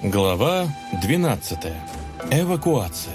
Глава 12. Эвакуация.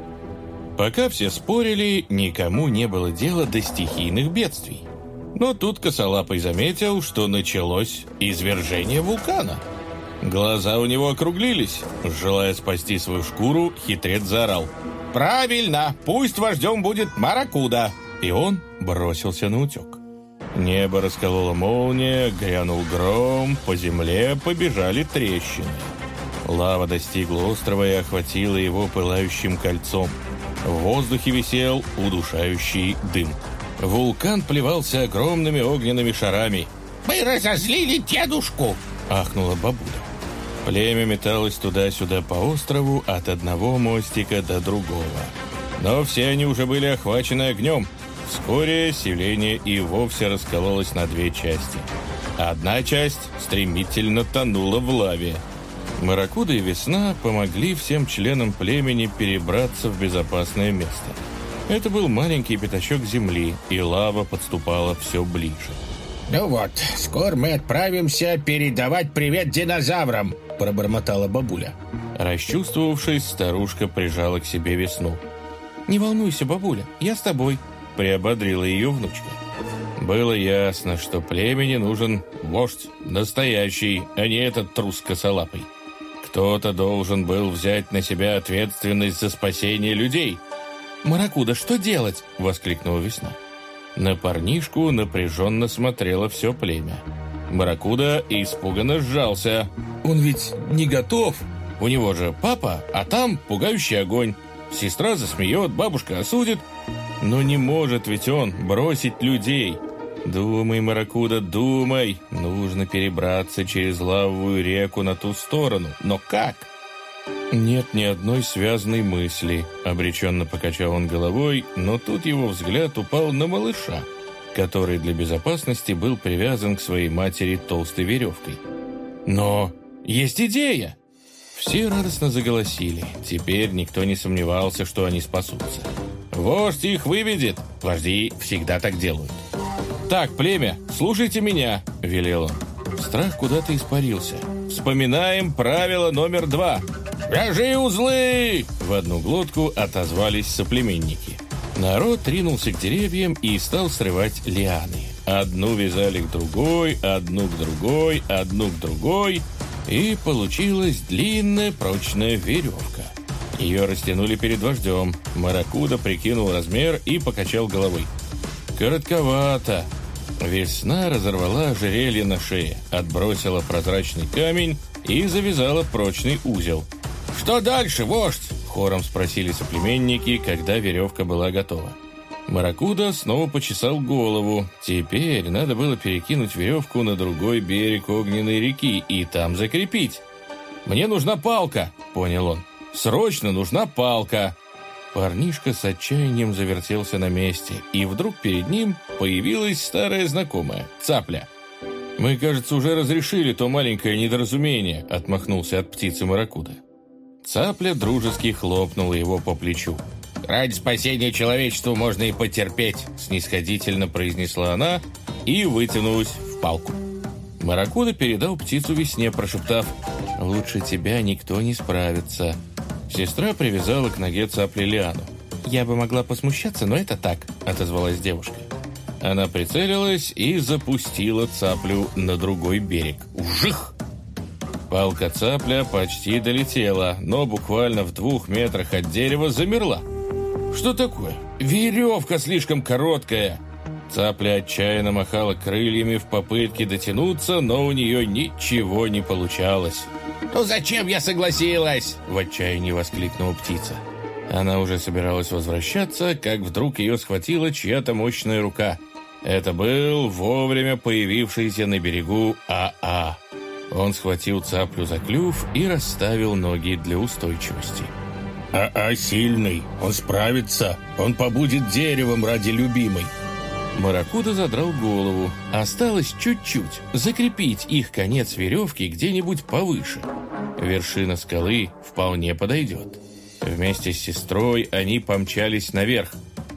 Пока все спорили, никому не было дела до стихийных бедствий. Но тут Косолапый заметил, что началось извержение вулкана. Глаза у него округлились. Желая спасти свою шкуру, хитрец заорал: «Правильно, пусть вождем будет Маракуда!» И он бросился на утек. Небо расколола молния, грянул гром, по земле побежали трещины. Лава достигла острова и охватила его пылающим кольцом. В воздухе висел удушающий дым. Вулкан плевался огромными огненными шарами. «Мы разозлили дедушку!» — ахнула бабуля. Племя металось туда-сюда по острову от одного мостика до другого. Но все они уже были охвачены огнем. Вскоре селение и вовсе раскололось на две части. Одна часть стремительно тонула в лаве. Маракуда и Весна помогли всем членам племени перебраться в безопасное место. Это был маленький пятачок земли, и лава подступала все ближе. «Ну вот, скоро мы отправимся передавать привет динозаврам», — пробормотала бабуля. Расчувствовавшись, старушка прижала к себе Весну. «Не волнуйся, бабуля, я с тобой», — приободрила ее внучка. Было ясно, что племени нужен вождь, настоящий, а не этот трус Косолапый. Кто-то должен был взять на себя ответственность за спасение людей. «Маракуда, что делать?» — воскликнула Весна. На парнишку напряженно смотрело все племя. Маракуда испуганно сжался. «Он ведь не готов. У него же папа, а там пугающий огонь. Сестра засмеет, бабушка осудит. Но не может ведь он бросить людей. Думай, Маракуда, думай. Нужно перебраться через лавовую реку на ту сторону. Но как?» «Нет ни одной связанной мысли», — обреченно покачал он головой, но тут его взгляд упал на малыша, который для безопасности был привязан к своей матери толстой веревкой. «Но есть идея!» Все радостно заголосили. Теперь никто не сомневался, что они спасутся. «Вождь их выведет!» Вожди всегда так делают. «Так, племя, слушайте меня!» — велел он. Страх куда-то испарился. «Вспоминаем правило номер 2. «Вяжи узлы!» В одну глотку отозвались соплеменники. Народ ринулся к деревьям и стал срывать лианы. Одну вязали к другой, одну к другой, одну к другой, и получилась длинная прочная веревка. Ее растянули перед вождем. Маракуда прикинул размер и покачал головой. «Коротковато». Весна разорвала ожерелье на шее, отбросила прозрачный камень и завязала прочный узел. «Что дальше, вождь?» — хором спросили соплеменники, когда веревка была готова. Маракуда снова почесал голову. Теперь надо было перекинуть веревку на другой берег огненной реки и там закрепить. «Мне нужна палка», — понял он. «Срочно нужна палка». Парнишка с отчаянием завертелся на месте, и вдруг перед ним появилась старая знакомая — Цапля. «Мы, кажется, уже разрешили то маленькое недоразумение», — отмахнулся от птицы Маракуда. Цапля дружески хлопнула его по плечу. «Ради спасения человечества можно и потерпеть», — снисходительно произнесла она и вытянулась в палку. Маракуда передал птицу Весне, прошептав: «Лучше тебя никто не справится». Сестра привязала к ноге Цапли лиану. «Я бы могла посмущаться, но это так», — отозвалась девушка. Она прицелилась и запустила Цаплю на другой берег. Ужих! Палка Цапля почти долетела, но буквально в 2 метрах от дерева замерла. «Что такое? Веревка слишком короткая!» Цапля отчаянно махала крыльями в попытке дотянуться, но у нее ничего не получалось. «Ну зачем я согласилась?» — в отчаянии воскликнула птица. Она уже собиралась возвращаться, как вдруг ее схватила чья-то мощная рука. Это был вовремя появившийся на берегу АА. Он схватил Цаплю за клюв и расставил ноги для устойчивости. «АА сильный, он справится, он побудет деревом ради любимой». Маракуда задрал голову. Осталось чуть-чуть закрепить их конец веревки где-нибудь повыше. Вершина скалы вполне подойдет. Вместе с сестрой они помчались наверх.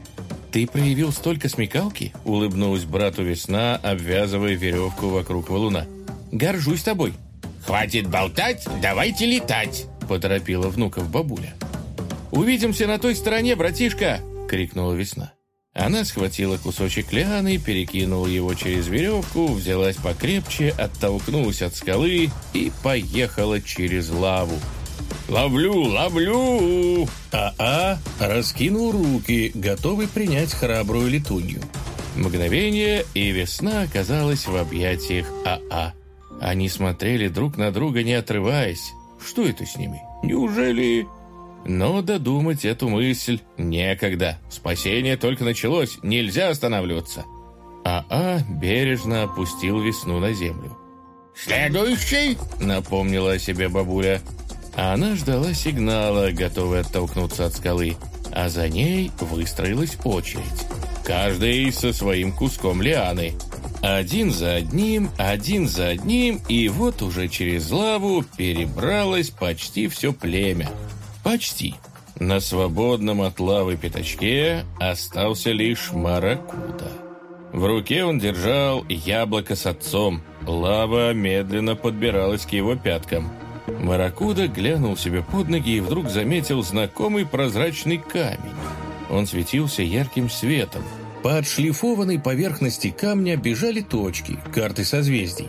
«Ты проявил столько смекалки?» — улыбнулась брату Весна, обвязывая веревку вокруг валуна. «Горжусь тобой». «Хватит болтать, давайте летать!» — поторопила внуков бабуля. «Увидимся на той стороне, братишка!» — крикнула Весна. Она схватила кусочек лианы, перекинула его через веревку, взялась покрепче, оттолкнулась от скалы и поехала через лаву. «Ловлю, ловлю!» раскинул руки, готовый принять храбрую летунью. Мгновение, и Весна оказалась в объятиях АА. Они смотрели друг на друга, не отрываясь. Что это с ними? Неужели... Но додумать эту мысль некогда. Спасение только началось, нельзя останавливаться. АА бережно опустил Весну на землю. «Следующий!» — напомнила о себе бабуля. Она ждала сигнала, готовая оттолкнуться от скалы, а за ней выстроилась очередь. Каждый со своим куском лианы. Один за одним, и вот уже через лаву перебралось почти все племя. Почти. На свободном от лавы пятачке остался лишь Маракуда. В руке он держал яблоко с отцом. Лава медленно подбиралась к его пяткам. Маракуда глянул себе под ноги и вдруг заметил знакомый прозрачный камень. Он светился ярким светом. По отшлифованной поверхности камня бежали точки, карты созвездий.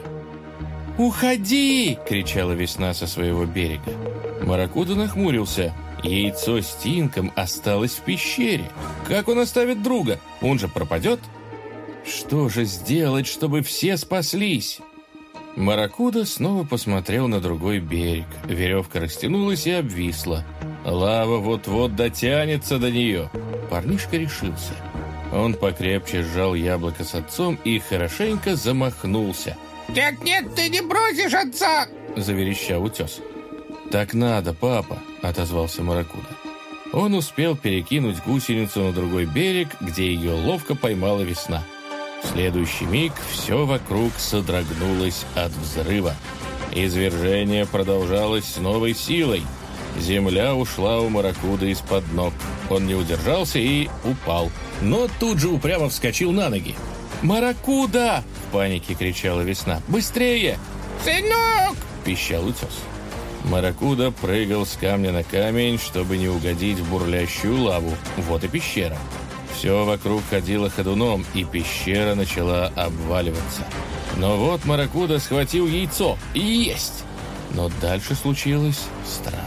«Уходи!» — кричала Весна со своего берега. Маракуда нахмурился. Яйцо с Тинком осталось в пещере. Как он оставит друга? Он же пропадет? Что же сделать, чтобы все спаслись? Маракуда снова посмотрел на другой берег. Веревка растянулась и обвисла. Лава вот-вот дотянется до нее. Парнишка решился. Он покрепче сжал яблоко с отцом и хорошенько замахнулся. «Нет, ты не бросишь отца!» — заверещал утес. «Так надо, папа!» — отозвался Маракуда. Он успел перекинуть гусеницу на другой берег, где ее ловко поймала Весна. В следующий миг все вокруг содрогнулось от взрыва. Извержение продолжалось с новой силой. Земля ушла у Маракуда из-под ног. Он не удержался и упал, но тут же упрямо вскочил на ноги. «Маракуда!» — в панике кричала Весна. «Быстрее!» «Сынок!» — пищал утес. Маракуда прыгал с камня на камень, чтобы не угодить в бурлящую лаву. Вот и пещера. Все вокруг ходило ходуном, и пещера начала обваливаться. Но вот Маракуда схватил яйцо. И есть! Но дальше случилось страшное.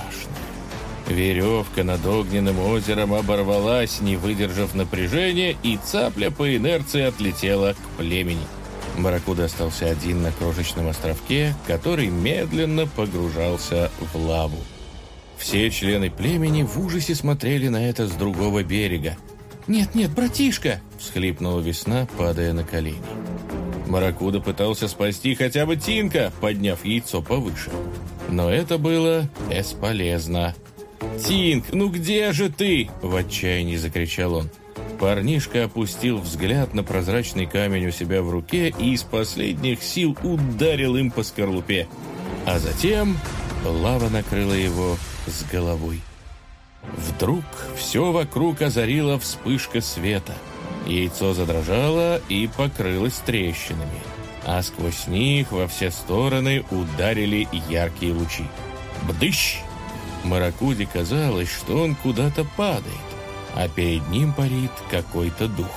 Веревка над огненным озером оборвалась, не выдержав напряжения, и цапля по инерции отлетела к племени. Маракуда остался один на крошечном островке, который медленно погружался в лаву. Все члены племени в ужасе смотрели на это с другого берега. «Нет, братишка!» — всхлипнула Весна, падая на колени. Маракуда пытался спасти хотя бы Тинка, подняв яйцо повыше. Но это было бесполезно. «Тинк, ну где же ты?» — в отчаянии закричал он. Парнишка опустил взгляд на прозрачный камень у себя в руке и из последних сил ударил им по скорлупе. А затем лава накрыла его с головой. Вдруг все вокруг озарила вспышка света. Яйцо задрожало и покрылось трещинами, а сквозь них во все стороны ударили яркие лучи. Бдыщ! Маракуде казалось, что он куда-то падает, а перед ним парит какой-то дух.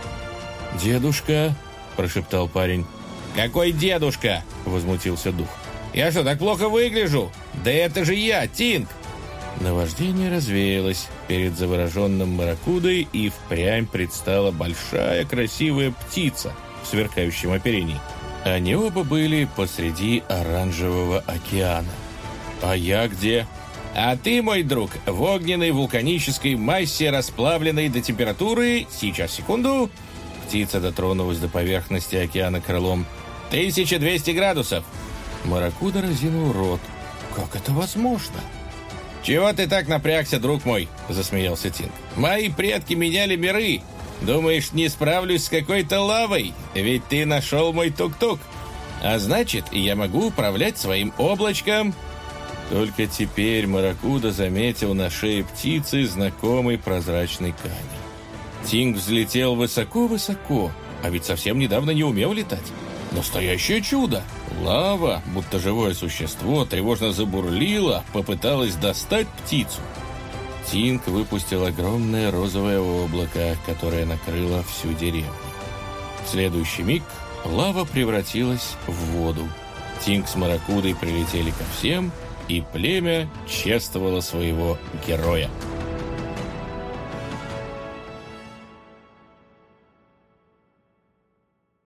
«Дедушка!» – прошептал парень. «Какой дедушка?» – возмутился дух. «Я что, так плохо выгляжу? Да это же я, Тинк!» Наваждение развеялось. Перед завороженным Маракудой и впрямь предстала большая красивая птица в сверкающем оперении. Они оба были посреди оранжевого океана. «А я где?» «А ты, мой друг, в огненной вулканической массе, расплавленной до температуры... Сейчас, секунду...» Птица дотронулась до поверхности океана крылом. 1200 градусов. Маракуда разинул рот. «Как это возможно?» «Чего ты так напрягся, друг мой?» — засмеялся Тинк. «Мои предки меняли миры. Думаешь, не справлюсь с какой-то лавой? Ведь ты нашел мой тук-тук. А значит, я могу управлять своим облачком». Только теперь Маракуда заметил на шее птицы знакомый прозрачный камень. Тинк взлетел высоко-высоко, а ведь совсем недавно не умел летать. Настоящее чудо! Лава, будто живое существо, тревожно забурлила, попыталась достать птицу. Тинг выпустил огромное розовое облако, которое накрыло всю деревню. В следующий миг лава превратилась в воду. Тинг с Маракудой прилетели ко всем, и племя чествовало своего героя.